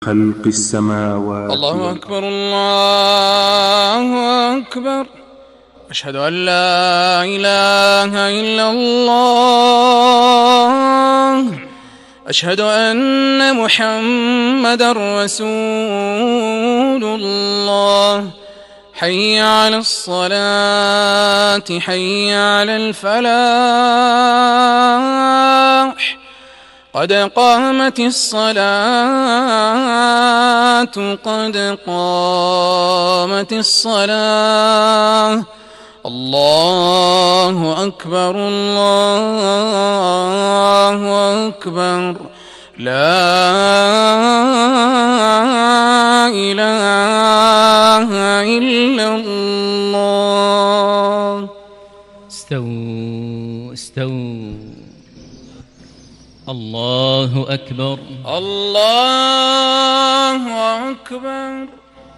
خلق السماوات الله أكبر الله أكبر. أشهد أن لا إله إلا الله. أشهد أن محمدا رسول الله. حي على الصلاة، حي على الفلاح، قد قامت الصلاة، قد قامت الصلاة. الله أكبر الله أكبر. لا إله إلا الله. استووا استووا. الله أكبر الله أكبر.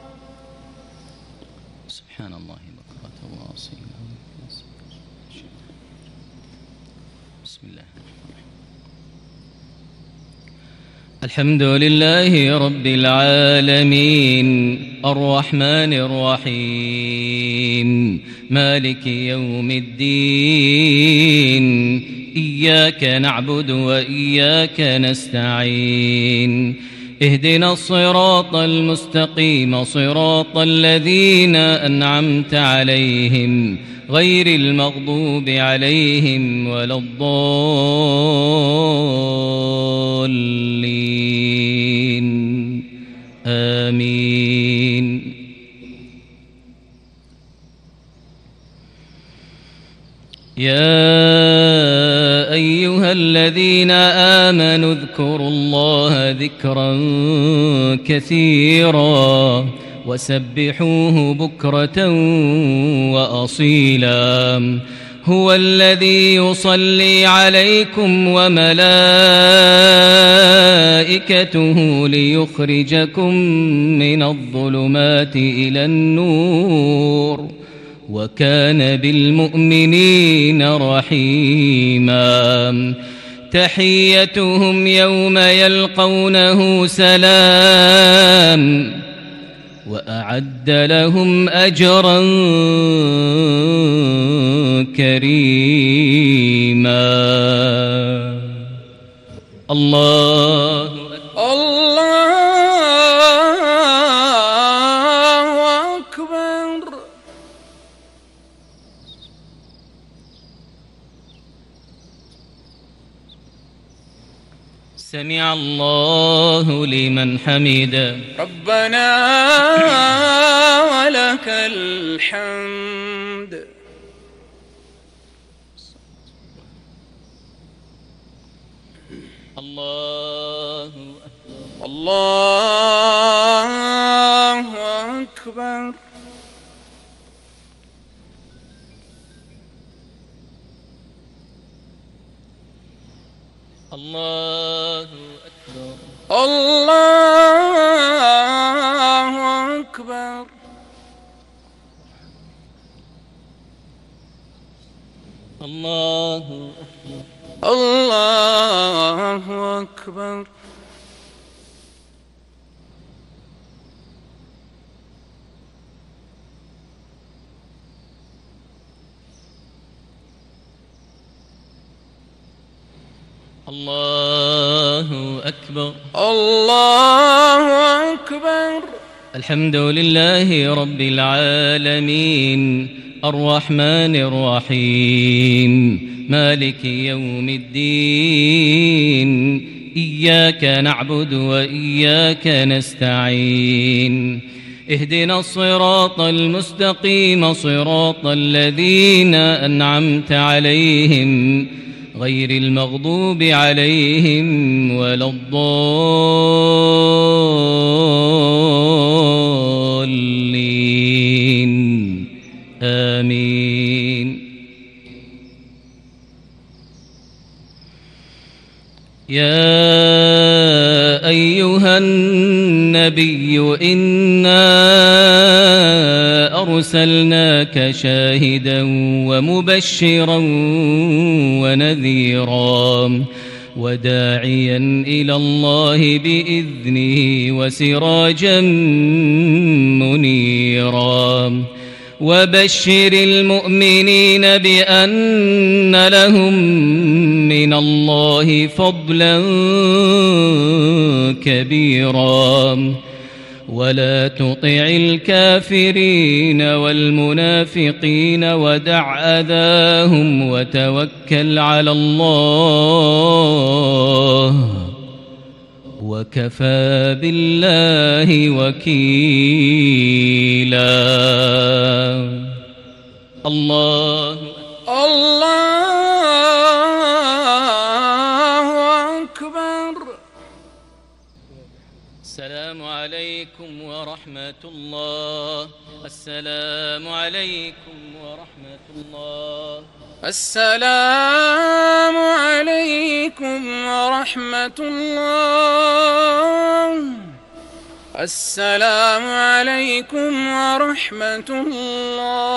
سبحان الله بكرة وأصيلا. بسم الله الحمد لله رب العالمين الرحمن الرحيم مالك يوم الدين. إياك نعبد وإياك نستعين. اهدنا الصراط المستقيم، صراط الذين أنعمت عليهم غير المغضوب عليهم ولا الضالين. آمين. يا أيها الذين آمنوا اذكروا الله ذكرا كثيرا وسبحوه بكرة وأصيلا. هو الذي يصلي عليكم وملائكته ليخرجكم من الظلمات إلى النور، وكان بالمؤمنين رحيما. تحيتهم يوم يلقونه سلام، وأعد لهم أجرا كريما. الله أكبر. سمع الله لمن حمده. ربنا ولك الحمد. الله الله أكبر. الله أكبر. الله أكبر. الله أكبر. الله أكبر. الله أكبر. الله أكبر. الحمد لله رب العالمين الرحمن الرحيم مالك يوم الدين. إياك نعبد وإياك نستعين. اهدنا الصراط المستقيم، صراط الذين أنعمت عليهم غير المغضوب عليهم ولا الضالين. آمين. يا أيها النبي إنا أرسلناك شاهدا ومبشرا ونذيرا وداعيا إلى الله بإذنه وسراجا منيرا وبشر المؤمنين بأن لهم من الله فضلا كبيرا ولا تطع الكافرين والمنافقين ودع أذاهم وتوكل على الله وكفى بالله وكيلا. الله أكبر. السلام عليكم ورحمة الله. السلام عليكم ورحمة الله. السلام عليكم ورحمة الله. السلام عليكم ورحمة الله.